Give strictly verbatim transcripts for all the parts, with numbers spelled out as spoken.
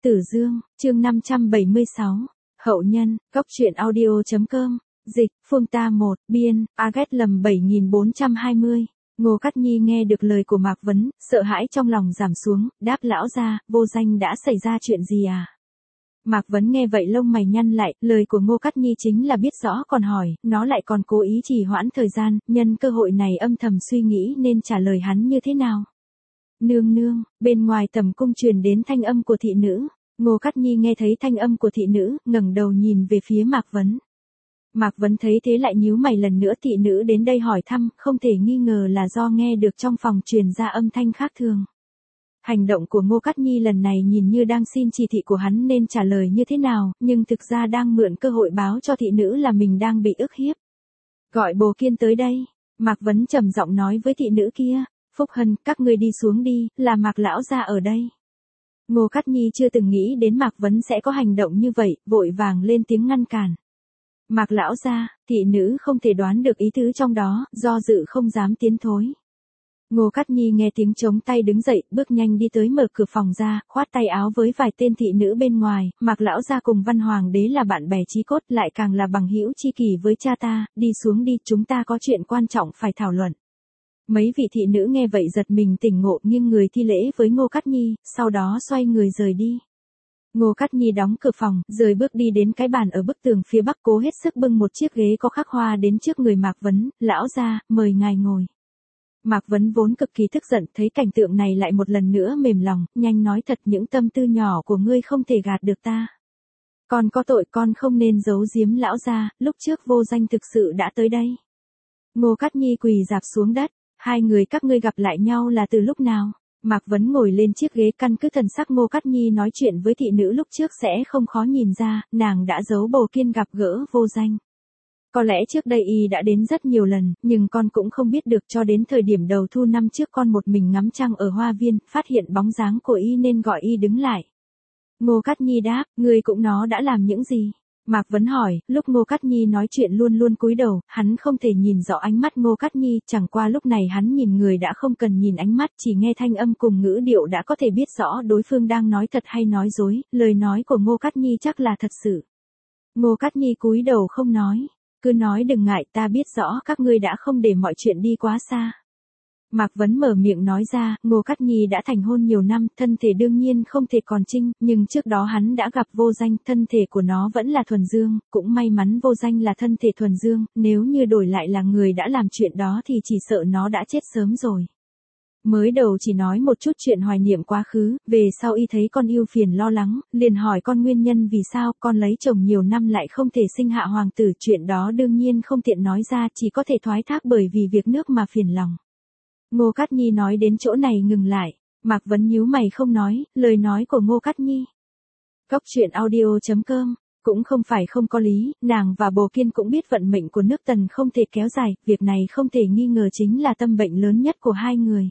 Tử Dương, chương năm trăm bảy mươi sáu. Hậu nhân, Góc truyện audio chấm com, dịch, Phương Ta một, biên, Aget lầm bảy nghìn bốn trăm hai mươi. Ngô Cát Nhi nghe được lời của Mạc Vấn, sợ hãi trong lòng giảm xuống, đáp lão gia, vô danh đã xảy ra chuyện gì à? Mạc Vấn nghe vậy lông mày nhăn lại, lời của Ngô Cát Nhi chính là biết rõ còn hỏi, nó lại còn cố ý trì hoãn thời gian, nhân cơ hội này âm thầm suy nghĩ nên trả lời hắn như thế nào. Nương nương, bên ngoài tầm cung truyền đến thanh âm của thị nữ. Ngô Cát Nhi nghe thấy thanh âm của thị nữ, ngẩng đầu nhìn về phía Mạc Vấn. Mạc Vấn thấy thế lại nhíu mày lần nữa, thị nữ đến đây hỏi thăm, không thể nghi ngờ là do nghe được trong phòng truyền ra âm thanh khác thường. Hành động của Ngô Cát Nhi lần này nhìn như đang xin chỉ thị của hắn nên trả lời như thế nào, nhưng thực ra đang mượn cơ hội báo cho thị nữ là mình đang bị ức hiếp. Gọi Bồ Kiên tới đây, Mạc Vấn trầm giọng nói với thị nữ kia. Phúc Hân, các ngươi đi xuống đi, là Mạc lão gia ở đây. Ngô Cát Nhi chưa từng nghĩ đến Mạc Vấn sẽ có hành động như vậy, vội vàng lên tiếng ngăn cản. Mạc lão gia, thị nữ không thể đoán được ý tứ trong đó, do dự không dám tiến thối. Ngô Cát Nhi nghe tiếng chống tay đứng dậy, bước nhanh đi tới mở cửa phòng ra, khoát tay áo với vài tên thị nữ bên ngoài. Mạc lão gia cùng Văn Hoàng đế là bạn bè chí cốt, lại càng là bằng hữu chi kỷ với cha ta, đi xuống đi, chúng ta có chuyện quan trọng phải thảo luận. Mấy vị thị nữ nghe vậy giật mình tỉnh ngộ, nghiêng người thi lễ với Ngô Cát Nhi, sau đó xoay người rời đi. Ngô Cát Nhi đóng cửa phòng, rời bước đi đến cái bàn ở bức tường phía bắc, cố hết sức bưng một chiếc ghế có khắc hoa đến trước người Mạc Vấn. Lão gia, mời ngài ngồi. Mạc Vấn vốn cực kỳ tức giận, thấy cảnh tượng này lại một lần nữa mềm lòng, nhanh nói thật, những tâm tư nhỏ của ngươi không thể gạt được ta. Con có tội, con không nên giấu giếm lão gia, lúc trước vô danh thực sự đã tới đây. Ngô Cát Nhi quỳ rạp xuống đất. Hai người các ngươi gặp lại nhau là từ lúc nào? Mạc Vấn ngồi lên chiếc ghế, căn cứ thần sắc Ngô Cát Nhi nói chuyện với thị nữ lúc trước sẽ không khó nhìn ra, nàng đã giấu Bồ Kiên gặp gỡ vô danh. Có lẽ trước đây y đã đến rất nhiều lần, nhưng con cũng không biết được, cho đến thời điểm đầu thu năm trước con một mình ngắm trăng ở hoa viên, phát hiện bóng dáng của y nên gọi y đứng lại. Ngô Cát Nhi đáp, ngươi cũng nó đã làm những gì? Mạc Vấn hỏi, lúc Ngô Cát Nhi nói chuyện luôn luôn cúi đầu, hắn không thể nhìn rõ ánh mắt Ngô Cát Nhi, chẳng qua lúc này hắn nhìn người đã không cần nhìn ánh mắt, chỉ nghe thanh âm cùng ngữ điệu đã có thể biết rõ đối phương đang nói thật hay nói dối, lời nói của Ngô Cát Nhi chắc là thật sự. Ngô Cát Nhi cúi đầu không nói, cứ nói đừng ngại, ta biết rõ các ngươi đã không để mọi chuyện đi quá xa. Mạc Vấn mở miệng nói ra, Ngô Cát Nhi đã thành hôn nhiều năm, thân thể đương nhiên không thể còn trinh, nhưng trước đó hắn đã gặp vô danh, thân thể của nó vẫn là thuần dương, cũng may mắn vô danh là thân thể thuần dương, nếu như đổi lại là người đã làm chuyện đó thì chỉ sợ nó đã chết sớm rồi. Mới đầu chỉ nói một chút chuyện hoài niệm quá khứ, về sau y thấy con yêu phiền lo lắng, liền hỏi con nguyên nhân vì sao con lấy chồng nhiều năm lại không thể sinh hạ hoàng tử, chuyện đó đương nhiên không tiện nói ra, chỉ có thể thoái thác bởi vì việc nước mà phiền lòng. Ngô Cát Nhi nói đến chỗ này ngừng lại, Mạc Vấn nhíu mày không nói, lời nói của Ngô Cát Nhi. Góc truyện audio chấm com, cũng không phải không có lý, nàng và Bồ Kiên cũng biết vận mệnh của nước Tần không thể kéo dài, việc này không thể nghi ngờ chính là tâm bệnh lớn nhất của hai người.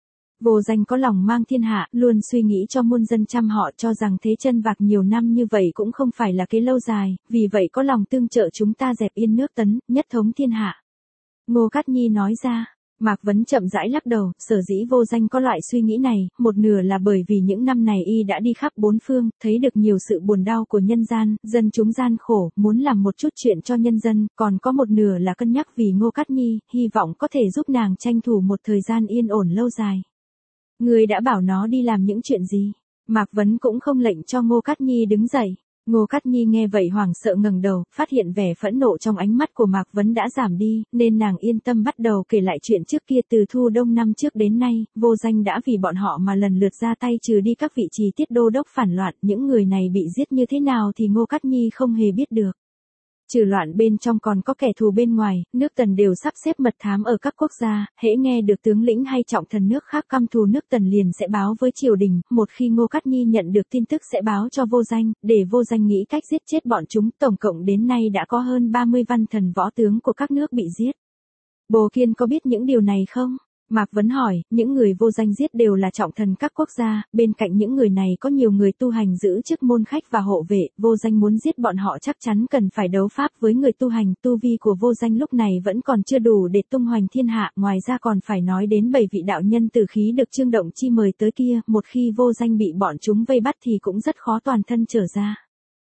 Vô danh có lòng mang thiên hạ, luôn suy nghĩ cho muôn dân trăm họ, cho rằng thế chân vạc nhiều năm như vậy cũng không phải là kế lâu dài, vì vậy có lòng tương trợ chúng ta dẹp yên nước Tấn, nhất thống thiên hạ. Ngô Cát Nhi nói ra. Mạc Vấn chậm rãi lắc đầu, sở dĩ vô danh có loại suy nghĩ này, một nửa là bởi vì những năm này y đã đi khắp bốn phương, thấy được nhiều sự buồn đau của nhân gian, dân chúng gian khổ, muốn làm một chút chuyện cho nhân dân, còn có một nửa là cân nhắc vì Ngô Cát Nhi, hy vọng có thể giúp nàng tranh thủ một thời gian yên ổn lâu dài. Người đã bảo nó đi làm những chuyện gì? Mạc Vấn cũng không lệnh cho Ngô Cát Nhi đứng dậy. Ngô Cát Nhi nghe vậy hoảng sợ ngẩng đầu, phát hiện vẻ phẫn nộ trong ánh mắt của Mạc Vấn đã giảm đi, nên nàng yên tâm bắt đầu kể lại chuyện trước kia. Từ thu đông năm trước đến nay, vô danh đã vì bọn họ mà lần lượt ra tay trừ đi các vị trí tiết đô đốc phản loạn, những người này bị giết như thế nào thì Ngô Cát Nhi không hề biết được. Trừ loạn bên trong còn có kẻ thù bên ngoài, nước Tần đều sắp xếp mật thám ở các quốc gia, hễ nghe được tướng lĩnh hay trọng thần nước khác căm thù nước Tần liền sẽ báo với triều đình, một khi Ngô Cát Nhi nhận được tin tức sẽ báo cho vô danh, để vô danh nghĩ cách giết chết bọn chúng, tổng cộng đến nay đã có hơn ba mươi văn thần võ tướng của các nước bị giết. Bồ Kiên có biết những điều này không? Mạc Vấn hỏi, những người vô danh giết đều là trọng thần các quốc gia, bên cạnh những người này có nhiều người tu hành giữ chức môn khách và hộ vệ, vô danh muốn giết bọn họ chắc chắn cần phải đấu pháp với người tu hành, tu vi của vô danh lúc này vẫn còn chưa đủ để tung hoành thiên hạ, ngoài ra còn phải nói đến bảy vị đạo nhân tử khí được Trương Động Chi mời tới kia, một khi vô danh bị bọn chúng vây bắt thì cũng rất khó toàn thân trở ra.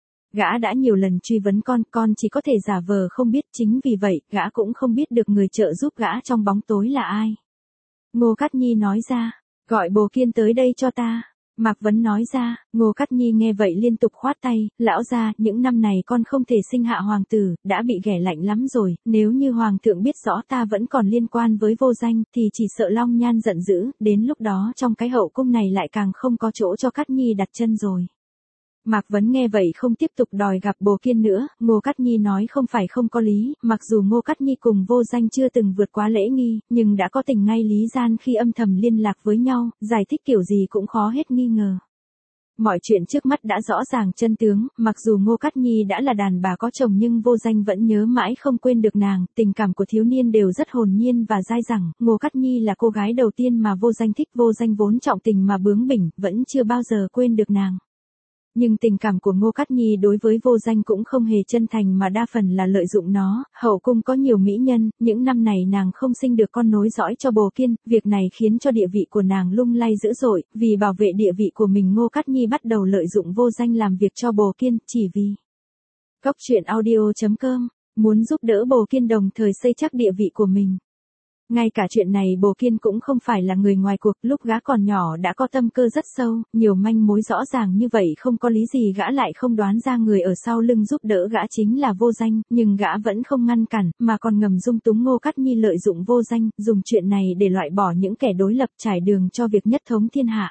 Gã đã nhiều lần truy vấn con, con chỉ có thể giả vờ không biết, chính vì vậy, gã cũng không biết được người trợ giúp gã trong bóng tối là ai. Ngô Cát Nhi nói ra, gọi Bồ Kiên tới đây cho ta. Mạc Vấn nói ra, Ngô Cát Nhi nghe vậy liên tục khoát tay, lão gia, những năm này con không thể sinh hạ hoàng tử, đã bị ghẻ lạnh lắm rồi, nếu như hoàng thượng biết rõ ta vẫn còn liên quan với vô danh, thì chỉ sợ Long Nhan giận dữ, đến lúc đó trong cái hậu cung này lại càng không có chỗ cho Cát Nhi đặt chân rồi. Mạc Vấn nghe vậy không tiếp tục đòi gặp Bồ Kiên nữa, Ngô Cát Nhi nói không phải không có lý, mặc dù Ngô Cát Nhi cùng vô danh chưa từng vượt quá lễ nghi, nhưng đã có tình ngay lý gian khi âm thầm liên lạc với nhau, giải thích kiểu gì cũng khó hết nghi ngờ. Mọi chuyện trước mắt đã rõ ràng chân tướng, mặc dù Ngô Cát Nhi đã là đàn bà có chồng nhưng vô danh vẫn nhớ mãi không quên được nàng, tình cảm của thiếu niên đều rất hồn nhiên và dai dẳng, Ngô Cát Nhi là cô gái đầu tiên mà vô danh thích, vô danh vốn trọng tình mà bướng bỉnh, vẫn chưa bao giờ quên được nàng. Nhưng tình cảm của Ngô Cát Nhi đối với vô danh cũng không hề chân thành mà đa phần là lợi dụng nó, hậu cung có nhiều mỹ nhân, những năm này nàng không sinh được con nối dõi cho Bồ Kiên, việc này khiến cho địa vị của nàng lung lay dữ dội, vì bảo vệ địa vị của mình Ngô Cát Nhi bắt đầu lợi dụng vô danh làm việc cho Bồ Kiên, chỉ vì. Cốc truyện audio chấm com, muốn giúp đỡ Bồ Kiên đồng thời xây chắc địa vị của mình. Ngay cả chuyện này Bồ Kiên cũng không phải là người ngoài cuộc, lúc gã còn nhỏ đã có tâm cơ rất sâu, nhiều manh mối rõ ràng như vậy không có lý gì gã lại không đoán ra người ở sau lưng giúp đỡ gã chính là vô danh, nhưng gã vẫn không ngăn cản, mà còn ngầm dung túng Ngô Cát Nhi lợi dụng vô danh, dùng chuyện này để loại bỏ những kẻ đối lập trải đường cho việc nhất thống thiên hạ.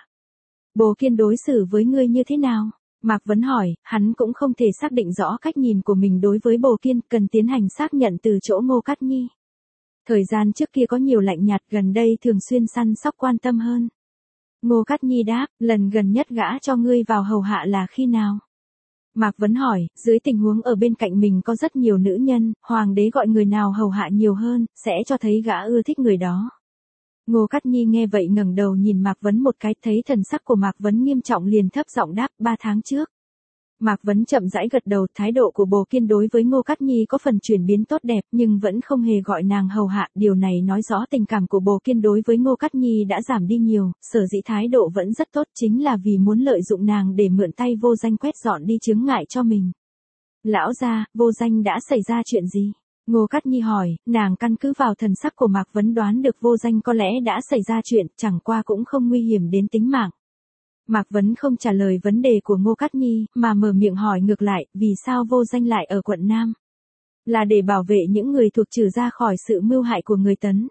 Bồ Kiên đối xử với ngươi như thế nào? Mạc Vấn hỏi, hắn cũng không thể xác định rõ cách nhìn của mình đối với Bồ Kiên, cần tiến hành xác nhận từ chỗ Ngô Cát Nhi. Thời gian trước kia có nhiều lạnh nhạt, gần đây thường xuyên săn sóc quan tâm hơn. Ngô Cát Nhi đáp, lần gần nhất gã cho ngươi vào hầu hạ là khi nào? Mạc Vấn hỏi, dưới tình huống ở bên cạnh mình có rất nhiều nữ nhân, hoàng đế gọi người nào hầu hạ nhiều hơn, sẽ cho thấy gã ưa thích người đó. Ngô Cát Nhi nghe vậy ngẩng đầu nhìn Mạc Vấn một cái, thấy thần sắc của Mạc Vấn nghiêm trọng liền thấp giọng đáp, ba tháng trước. Mạc Vấn chậm rãi gật đầu, thái độ của Bồ Kiên đối với Ngô Cát Nhi có phần chuyển biến tốt đẹp nhưng vẫn không hề gọi nàng hầu hạ, điều này nói rõ tình cảm của Bồ Kiên đối với Ngô Cát Nhi đã giảm đi nhiều, sở dĩ thái độ vẫn rất tốt chính là vì muốn lợi dụng nàng để mượn tay vô danh quét dọn đi chướng ngại cho mình. Lão gia, vô danh đã xảy ra chuyện gì? Ngô Cát Nhi hỏi, nàng căn cứ vào thần sắc của Mạc Vấn đoán được vô danh có lẽ đã xảy ra chuyện, chẳng qua cũng không nguy hiểm đến tính mạng. Mạc Vấn không trả lời vấn đề của Ngô Cát Nhi, mà mở miệng hỏi ngược lại, vì sao vô danh lại ở quận Nam? Là để bảo vệ những người thuộc Trừ ra khỏi sự mưu hại của người Tấn.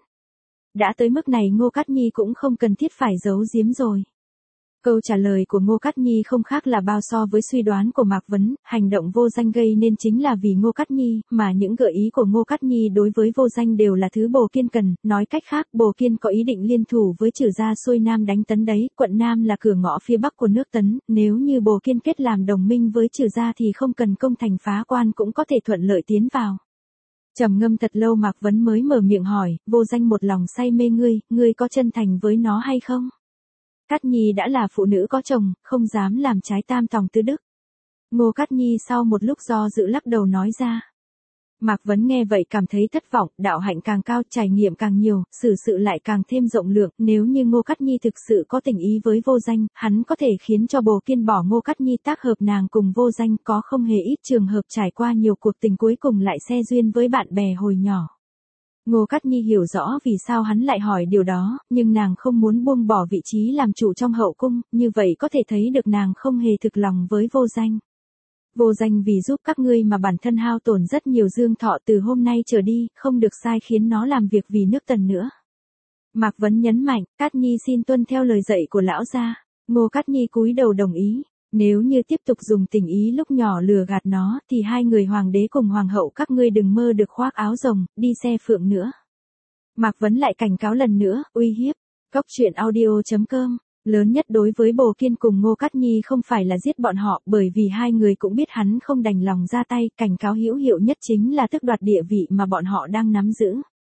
Đã tới mức này Ngô Cát Nhi cũng không cần thiết phải giấu giếm rồi. Câu trả lời của Ngô Cát Nhi không khác là bao so với suy đoán của Mạc Vấn, hành động vô danh gây nên chính là vì Ngô Cát Nhi, mà những gợi ý của Ngô Cát Nhi đối với vô danh đều là thứ Bồ Kiên cần, nói cách khác Bồ Kiên có ý định liên thủ với Trừ gia xuôi Nam đánh Tấn đấy, quận Nam là cửa ngõ phía bắc của nước Tấn, nếu như Bồ Kiên kết làm đồng minh với Trừ gia thì không cần công thành phá quan cũng có thể thuận lợi tiến vào. Trầm ngâm thật lâu Mạc Vấn mới mở miệng hỏi, vô danh một lòng say mê ngươi, ngươi có chân thành với nó hay không? Cát Nhi đã là phụ nữ có chồng, không dám làm trái tam tòng tứ đức. Ngô Cát Nhi sau một lúc do dự lắc đầu nói ra. Mạc Vấn nghe vậy cảm thấy thất vọng, đạo hạnh càng cao, trải nghiệm càng nhiều, xử sự lại càng thêm rộng lượng, nếu như Ngô Cát Nhi thực sự có tình ý với vô danh, hắn có thể khiến cho Bồ Kiên bỏ Ngô Cát Nhi tác hợp nàng cùng vô danh, có không hề ít trường hợp trải qua nhiều cuộc tình cuối cùng lại xe duyên với bạn bè hồi nhỏ. Ngô Cát Nhi hiểu rõ vì sao hắn lại hỏi điều đó, nhưng nàng không muốn buông bỏ vị trí làm chủ trong hậu cung, như vậy có thể thấy được nàng không hề thực lòng với vô danh. Vô danh vì giúp các ngươi mà bản thân hao tổn rất nhiều dương thọ, từ hôm nay trở đi, không được sai khiến nó làm việc vì nước Tần nữa. Mạc Vấn nhấn mạnh, Cát Nhi xin tuân theo lời dạy của lão gia. Ngô Cát Nhi cúi đầu đồng ý. Nếu như tiếp tục dùng tình ý lúc nhỏ lừa gạt nó, thì hai người hoàng đế cùng hoàng hậu các ngươi đừng mơ được khoác áo rồng, đi xe phượng nữa. Mạc Vấn lại cảnh cáo lần nữa, uy hiếp. Cốc truyện audio chấm com, lớn nhất đối với Bồ Kiên cùng Ngô Cát Nhi không phải là giết bọn họ, bởi vì hai người cũng biết hắn không đành lòng ra tay, cảnh cáo hữu hiệu nhất chính là tước đoạt địa vị mà bọn họ đang nắm giữ.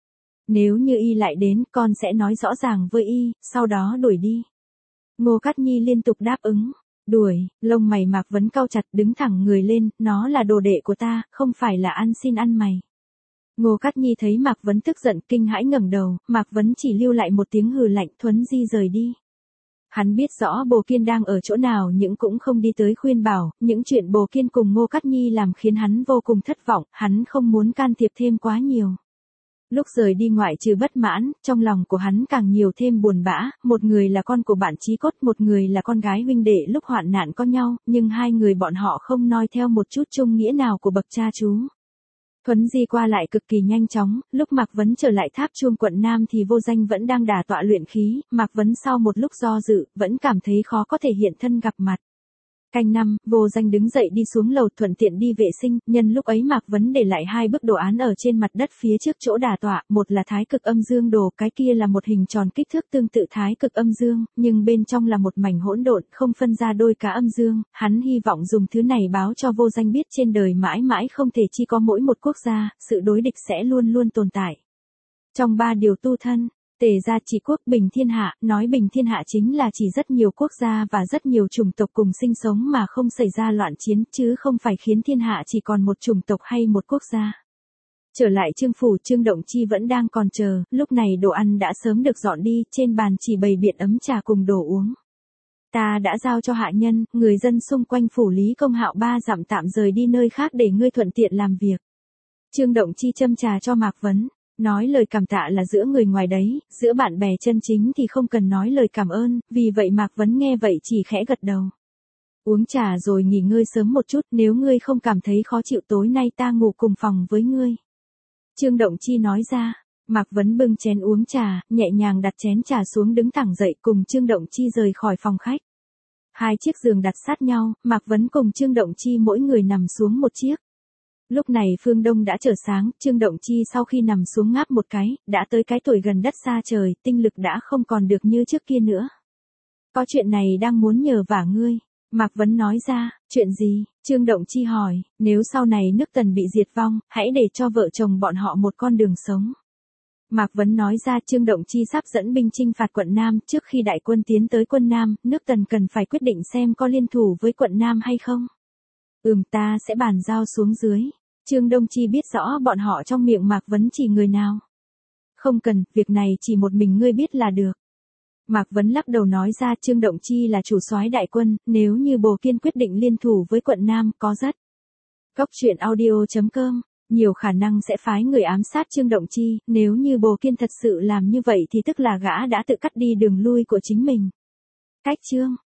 Nếu như y lại đến, con sẽ nói rõ ràng với y, sau đó đuổi đi. Ngô Cát Nhi liên tục đáp ứng. Đuổi, lông mày Mạc Vấn cau chặt, đứng thẳng người lên, nó là đồ đệ của ta, không phải là ăn xin ăn mày. Ngô Cát Nhi thấy Mạc Vấn tức giận, kinh hãi ngẩng đầu, Mạc Vấn chỉ lưu lại một tiếng hừ lạnh, Thuấn Di rời đi. Hắn biết rõ Bồ Kiên đang ở chỗ nào nhưng cũng không đi tới khuyên bảo, những chuyện Bồ Kiên cùng Ngô Cát Nhi làm khiến hắn vô cùng thất vọng, hắn không muốn can thiệp thêm quá nhiều. Lúc rời đi ngoại trừ bất mãn, trong lòng của hắn càng nhiều thêm buồn bã, một người là con của bạn chí cốt, một người là con gái huynh đệ lúc hoạn nạn có nhau, nhưng hai người bọn họ không noi theo một chút chung nghĩa nào của bậc cha chú. Thuấn Di qua lại cực kỳ nhanh chóng, lúc Mạc Vấn trở lại tháp chuông quận Nam thì Vô Danh vẫn đang đả tọa luyện khí, Mạc Vấn sau một lúc do dự, vẫn cảm thấy khó có thể hiện thân gặp mặt. Canh năm, Vô Danh đứng dậy đi xuống lầu thuận tiện đi vệ sinh, nhân lúc ấy Mạc Vấn để lại hai bức đồ án ở trên mặt đất phía trước chỗ đả tọa, một là thái cực âm dương đồ, cái kia là một hình tròn kích thước tương tự thái cực âm dương, nhưng bên trong là một mảnh hỗn độn, không phân ra đôi cá âm dương, hắn hy vọng dùng thứ này báo cho Vô Danh biết trên đời mãi mãi không thể chỉ có mỗi một quốc gia, sự đối địch sẽ luôn luôn tồn tại. Trong ba điều tu thân, Tề gia trị quốc bình thiên hạ, nói bình thiên hạ chính là chỉ rất nhiều quốc gia và rất nhiều chủng tộc cùng sinh sống mà không xảy ra loạn chiến, chứ không phải khiến thiên hạ chỉ còn một chủng tộc hay một quốc gia. Trở lại Trương phủ, Trương Động Chi vẫn đang còn chờ, lúc này đồ ăn đã sớm được dọn đi, trên bàn chỉ bày biện ấm trà cùng đồ uống. Ta đã giao cho hạ nhân, người dân xung quanh phủ Lý Công Hạo ba dặm tạm rời đi nơi khác để ngươi thuận tiện làm việc. Trương Động Chi châm trà cho Mạc Vấn. Nói lời cảm tạ là giữa người ngoài đấy, giữa bạn bè chân chính thì không cần nói lời cảm ơn, vì vậy Mạc Vấn nghe vậy chỉ khẽ gật đầu. Uống trà rồi nghỉ ngơi sớm một chút, nếu ngươi không cảm thấy khó chịu tối nay ta ngủ cùng phòng với ngươi. Trương Động Chi nói ra, Mạc Vấn bưng chén uống trà, nhẹ nhàng đặt chén trà xuống đứng thẳng dậy cùng Trương Động Chi rời khỏi phòng khách. Hai chiếc giường đặt sát nhau, Mạc Vấn cùng Trương Động Chi mỗi người nằm xuống một chiếc. Lúc này phương đông đã trở sáng, Trương Động Chi sau khi nằm xuống ngáp một cái, đã tới cái tuổi gần đất xa trời, tinh lực đã không còn được như trước kia nữa. Có chuyện này đang muốn nhờ vả ngươi. Mạc Vấn nói ra, chuyện gì? Trương Động Chi hỏi, nếu sau này nước Tần bị diệt vong, hãy để cho vợ chồng bọn họ một con đường sống. Mạc Vấn nói ra Trương Động Chi sắp dẫn binh chinh phạt quận Nam, trước khi đại quân tiến tới quân Nam, nước Tần cần phải quyết định xem có liên thủ với quận Nam hay không. Ừm, ta sẽ bàn giao xuống dưới. Trương Đông Chi biết rõ bọn họ trong miệng Mạc Vấn chỉ người nào. Không cần, việc này chỉ một mình ngươi biết là được. Mạc Vấn lắc đầu nói ra Trương Động Chi là chủ soái đại quân, nếu như Bồ Kiên quyết định liên thủ với quận Nam có rất. Cốc truyện audio chấm com, nhiều khả năng sẽ phái người ám sát Trương Động Chi, nếu như Bồ Kiên thật sự làm như vậy thì tức là gã đã tự cắt đi đường lui của chính mình. Cách chương